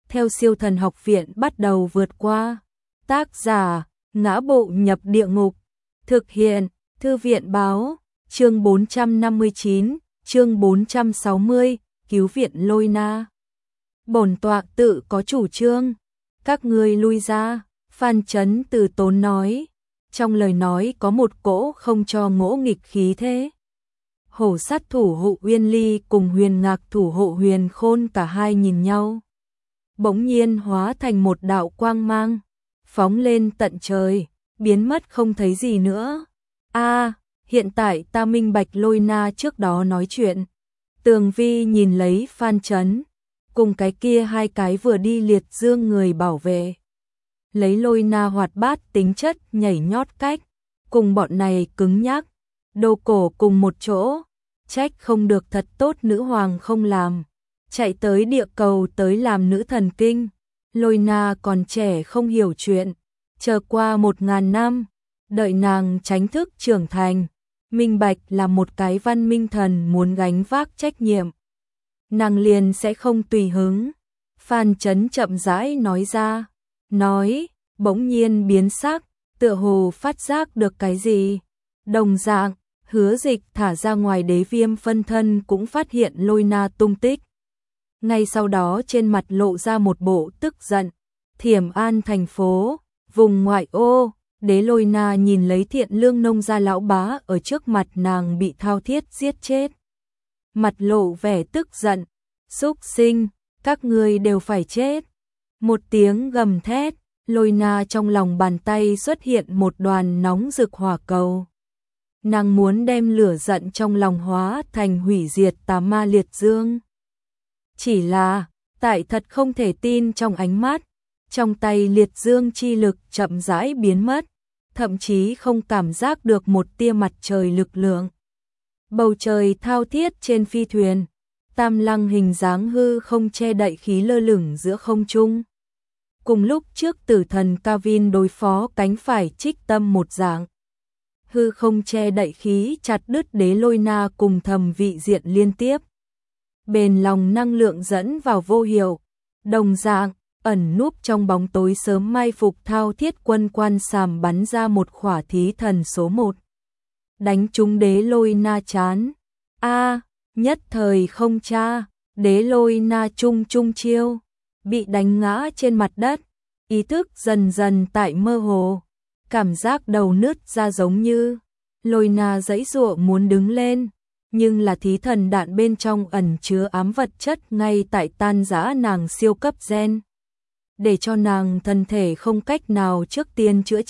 theo siêu thần học viện bắt đầu vượt qua. Tác giả, Ngã Bộ Nhập Địa Ngục. Thực hiện, Thư viện báo, chương 459, chương 460, cứu viện Lôi Na. Bổn tọa tự có chủ trương, các ngươi lui ra, Phan Chấn Từ tốn nói. Trong lời nói có một cỗ không cho ngỗ nghịch khí thế. Hổ sát thủ hộ Uyên Ly cùng Huyền Ngạc thủ hộ Huyền Khôn cả hai nhìn nhau. Bỗng nhiên hóa thành một đạo quang mang, phóng lên tận trời, biến mất không thấy gì nữa. Hiện tại ta minh bạch Lôi Na trước đó nói chuyện. Tường Vi nhìn lấy Phan Chấn, cùng cái kia hai cái vừa đi liệt dương người bảo vệ. Lấy Lôi Na hoạt bát tính chất nhảy nhót cách, cùng bọn này cứng nhắc, đồ cổ cùng một chỗ, trách không được thật tốt nữ hoàng không làm, chạy tới địa cầu tới làm nữ thần kinh. Lôi Na còn trẻ không hiểu chuyện, chờ qua 1000 năm, đợi nàng tránh thức trưởng thành, minh bạch là một cái văn minh thần muốn gánh vác trách nhiệm, nàng liền sẽ không tùy hứng. Phan Chấn chậm rãi nói ra, bỗng nhiên biến sắc, tựa hồ phát giác được cái gì. Đồng dạng, Hứa Dịch thả ra ngoài đế viêm phân thân cũng phát hiện Lôi Na tung tích. Ngay sau đó trên mặt lộ ra một bộ tức giận. Thiểm An thành phố, vùng ngoại ô, đế Lôi Na nhìn lấy Thiện Lương nông gia lão bá ở trước mặt nàng bị Thao Thiết giết chết. Mặt lộ vẻ tức giận, xúc sinh, các ngươi đều phải chết. Một tiếng gầm thét, Lôi Na trong lòng bàn tay xuất hiện một đoàn nóng rực hỏa cầu. Nàng muốn đem lửa giận trong lòng hóa thành hủy diệt tà ma liệt dương. Chỉ là, tại thật không thể tin trong ánh mắt, trong tay liệt dương chi lực chậm rãi biến mất, thậm chí không cảm giác được một tia mặt trời lực lượng. Bầu trời thao thiết trên phi thuyền, tam lăng hình dáng hư không che đậy khí lơ lửng giữa không trung. Cùng lúc trước tử thần Kavin đối phó cánh phải Trích Tâm một dạng. Hư không che đậy khí chặt đứt đế Lôi Na cùng thầm vị diện liên tiếp. Bền lòng năng lượng dẫn vào vô hiệu, đồng dạng, ẩn núp trong bóng tối sớm mai phục Thao Thiết quân quan sàm bắn ra một khỏa thí thần số 1. Đánh trúng đế Lôi Na chán. Nhất thời không cha, đế Lôi Na trung chiêu, bị đánh ngã trên mặt đất, ý thức dần dần tại mơ hồ, cảm giác đầu nứt ra giống như. Lôi Na giãy giụa muốn đứng lên, nhưng là thí thần đạn bên trong ẩn chứa ám vật chất ngay tại tan rã nàng siêu cấp gen, để cho nàng thân thể không cách nào trước tiên chữa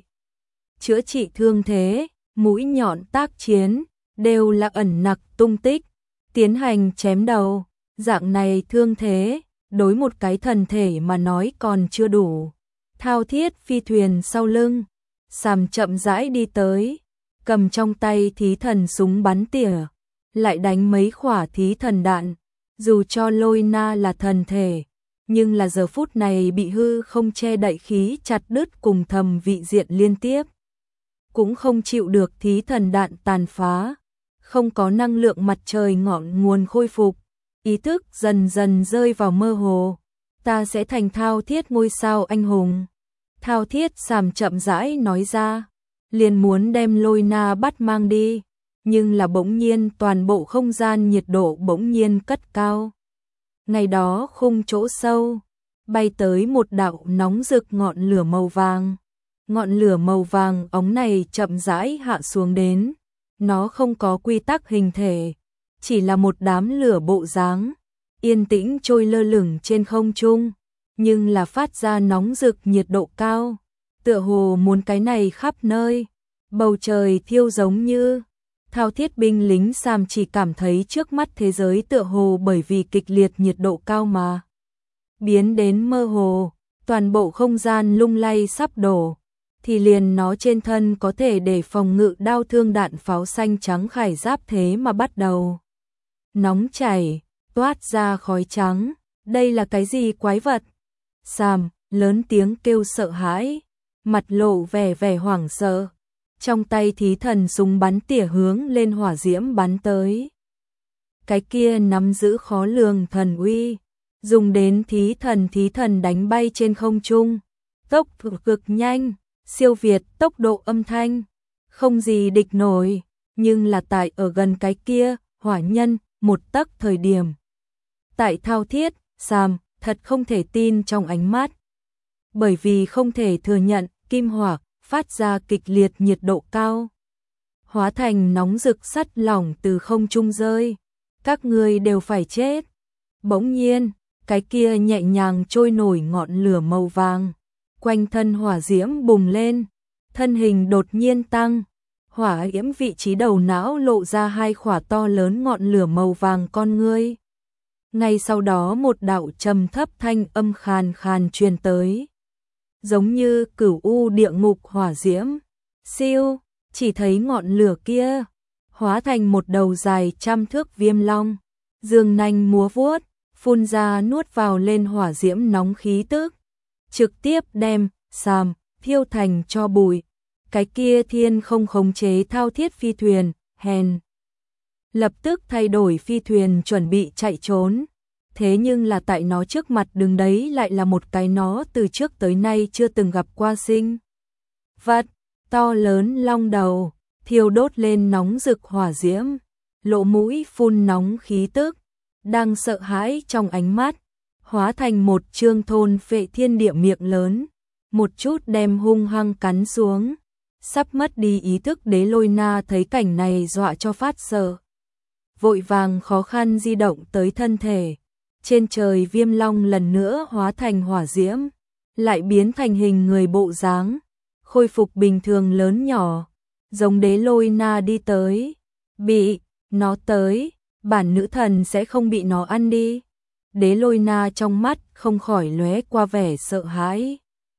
trị thương thế, mũi nhọn tác chiến, đều là ẩn nặc tung tích, tiến hành chém đầu. Dạng này thương thế, đối một cái thần thể mà nói còn chưa đủ. Thao Thiết phi thuyền sau lưng, sàm chậm rãi đi tới, cầm trong tay thí thần súng bắn tỉa, lại đánh mấy khỏa thí thần đạn. Dù cho Lôi Na là thần thể, nhưng là giờ phút này bị hư không che đậy khí chặt đứt cùng thầm vị diện liên tiếp, cũng không chịu được thí thần đạn tàn phá, không có năng lượng mặt trời ngọn nguồn khôi phục, ý thức dần dần rơi vào mơ hồ. Ta sẽ thành Thao Thiết ngôi sao anh hùng. Thao Thiết sàm chậm rãi nói ra, liền muốn đem Lôi Na bắt mang đi, nhưng là bỗng nhiên toàn bộ không gian nhiệt độ bỗng nhiên cất cao. Ngày đó khung chỗ sâu, bay tới một đạo nóng rực ngọn lửa màu vàng. Ngọn lửa màu vàng óng này chậm rãi hạ xuống đến, nó không có quy tắc hình thể, chỉ là một đám lửa bộ dáng, yên tĩnh trôi lơ lửng trên không trung, nhưng là phát ra nóng rực nhiệt độ cao, tựa hồ muốn cái này khắp nơi, bầu trời thiêu giống như. Thao Thiết binh lính sàm chỉ cảm thấy trước mắt thế giới tựa hồ bởi vì kịch liệt nhiệt độ cao mà biến đến mơ hồ, toàn bộ không gian lung lay sắp đổ, thì liền nó trên thân có thể để phòng ngự đao thương đạn pháo xanh trắng khải giáp thế mà bắt đầu nóng chảy, toát ra khói trắng. Đây là cái gì quái vật? Sàm lớn tiếng kêu sợ hãi, mặt lộ vẻ hoảng sợ. Trong tay thí thần súng bắn tỉa hướng lên hỏa diễm bắn tới. Cái kia nắm giữ khó lường thần uy, dùng đến thí thần đánh bay trên không trung, tốc cực nhanh, siêu việt tốc độ âm thanh, không gì địch nổi, nhưng là tại ở gần cái kia, hỏa nhân, một tấc thời điểm. Tại thao thiết, Sam, thật không thể tin trong ánh mắt. Bởi vì không thể thừa nhận, kim hỏa, phát ra kịch liệt nhiệt độ cao. Hóa thành nóng rực sắt lỏng từ không trung rơi. Các ngươi đều phải chết. Bỗng nhiên, cái kia nhẹ nhàng trôi nổi ngọn lửa màu vàng. Quanh thân hỏa diễm bùng lên, thân hình đột nhiên tăng. Hỏa diễm vị trí đầu não lộ ra hai khỏa to lớn ngọn lửa màu vàng con ngươi. Ngay sau đó một đạo trầm thấp thanh âm khàn khàn truyền tới. Giống như cửu u địa ngục hỏa diễm. Siêu, chỉ thấy ngọn lửa kia hóa thành một đầu dài 100 thước viêm long, dương nanh múa vuốt, phun ra nuốt vào lên hỏa diễm nóng khí tức, trực tiếp đem Sam thiêu thành tro bụi. Cái kia thiên không khống chế thao thiết phi thuyền, hèn lập tức thay đổi phi thuyền chuẩn bị chạy trốn. Thế nhưng là tại nó trước mặt đứng đấy lại là một cái nó từ trước tới nay chưa từng gặp qua sinh vật to lớn long đầu, thiêu đốt lên nóng rực hỏa diễm, lỗ mũi phun nóng khí tức, đang sợ hãi trong ánh mắt, hóa thành một trương thôn phệ thiên địa miệng lớn, một chút đem hung hăng cắn xuống. Sắp mất đi ý thức Đế Lôi Na thấy cảnh này dọa cho phát sợ, vội vàng khó khăn di động tới thân thể. Trên trời viêm long lần nữa hóa thành hỏa diễm, lại biến thành hình người bộ dáng, khôi phục bình thường lớn nhỏ, giống Đế Lôi Na đi tới. Bị nó tới, bản nữ thần sẽ không bị nó ăn đi. Đế Lôi Na trong mắt không khỏi lóe qua vẻ sợ hãi.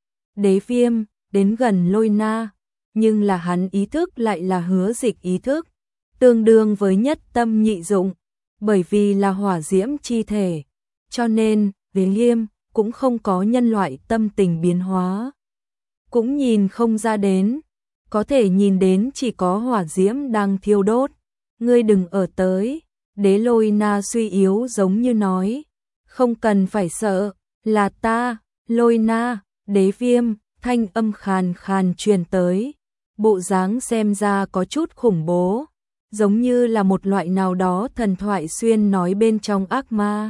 Đế Viêm đến gần Lôi Na, nhưng là hắn ý thức lại là Hứa Dịch ý thức, tương đương với nhất tâm nhị dụng, bởi vì là hỏa diễm chi thể, cho nên Đế Viêm cũng không có nhân loại tâm tình biến hóa, cũng nhìn không ra đến, có thể nhìn đến chỉ có hỏa diễm đang thiêu đốt. Ngươi đừng ở tới, Đế Lôi Na suy yếu giống như nói, không cần phải sợ, là ta, Lôi Na. Đế Viêm thanh âm khàn khàn truyền tới, bộ dáng xem ra có chút khủng bố, giống như là một loại nào đó thần thoại xuyên nói bên trong ác ma.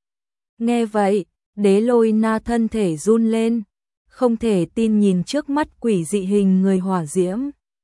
Nghe vậy, Đế Lôi Na thân thể run lên, không thể tin nhìn trước mắt quỷ dị hình người hỏa diễm.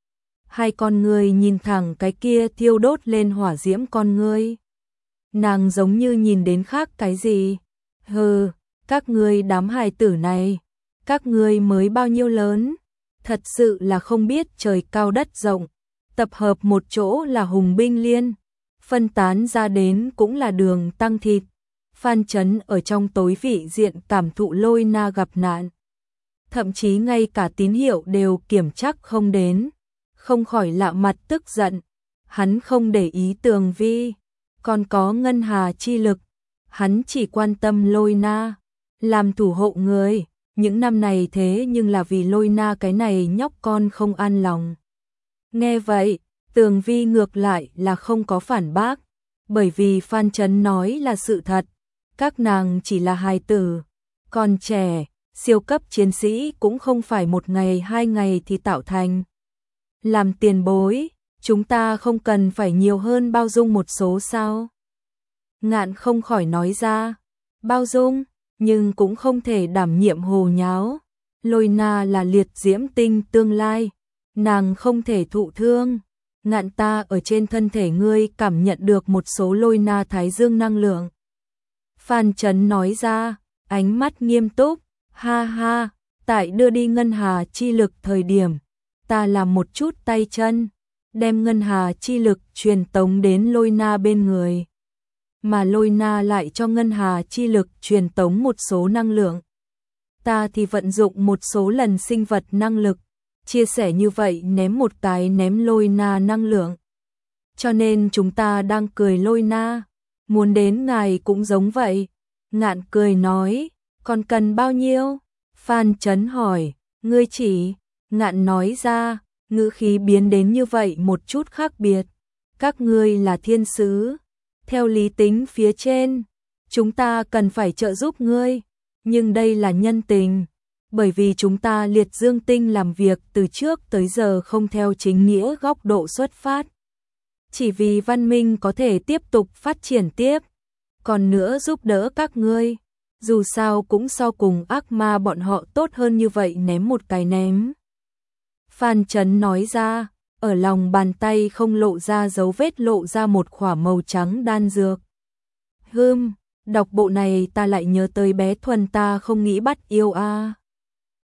Hai con người nhìn thẳng cái kia thiêu đốt lên hỏa diễm con ngươi. Nàng giống như nhìn đến khác cái gì. Hừ, các ngươi đám hài tử này, các ngươi mới bao nhiêu lớn, thật sự là không biết trời cao đất rộng, tập hợp một chỗ là hùng binh liên, phân tán ra đến cũng là đường tăng thịt. Phan Chấn ở trong tối vị diện cảm thụ Lôi Na gặp nạn, thậm chí ngay cả tín hiệu đều kiểm chắc không đến, không khỏi lạ mặt tức giận. Hắn không để ý Tường Vi, còn có ngân hà chi lực, hắn chỉ quan tâm Lôi Na, làm thủ hộ người. Những năm này thế nhưng là vì Lôi Na cái này nhóc con không an lòng. Nghe vậy, Tường Vi ngược lại là không có phản bác, bởi vì Phan Chấn nói là sự thật, các nàng chỉ là hài tử, còn trẻ, siêu cấp chiến sĩ cũng không phải một ngày hai ngày thì tạo thành. Làm tiền bối, chúng ta không cần phải nhiều hơn bao dung một số sao? Ngạn không khỏi nói ra, bao dung, nhưng cũng không thể đảm nhiệm hồ nháo. Lôi Na là liệt diễm tinh tương lai, nàng không thể thụ thương. Ngạn ta ở trên thân thể ngươi cảm nhận được một số Lôi Na thái dương năng lượng. Phan Chấn nói ra, ánh mắt nghiêm túc, ha ha, tại đưa đi ngân hà chi lực thời điểm, ta làm một chút tay chân, đem ngân hà chi lực truyền tống đến Lôi Na bên người. Mà Lôi Na lại cho ngân hà chi lực truyền tống một số năng lượng. Ta thì vận dụng một số lần sinh vật năng lực, chia sẻ như vậy ném một cái ném Lôi Na năng lượng. Cho nên chúng ta đang cười Lôi Na, muốn đến ngài cũng giống vậy. Ngạn cười nói, còn cần bao nhiêu? Phan Chấn hỏi, ngươi chỉ, Ngạn nói ra, ngữ khí biến đến như vậy một chút khác biệt. Các ngươi là thiên sứ. Theo lý tính phía trên, chúng ta cần phải trợ giúp ngươi, nhưng đây là nhân tình, bởi vì chúng ta liệt dương tinh làm việc từ trước tới giờ không theo chính nghĩa góc độ xuất phát. Chỉ vì văn minh có thể tiếp tục phát triển tiếp, còn nữa giúp đỡ các ngươi, dù sao cũng so cùng ác ma bọn họ tốt hơn như vậy ném một cái ném. Phan Chấn nói ra, ở lòng bàn tay không lộ ra dấu vết lộ ra một khỏa màu trắng đan dược. Đọc bộ này ta lại nhớ tới bé Thuần ta không nghĩ bắt yêu a.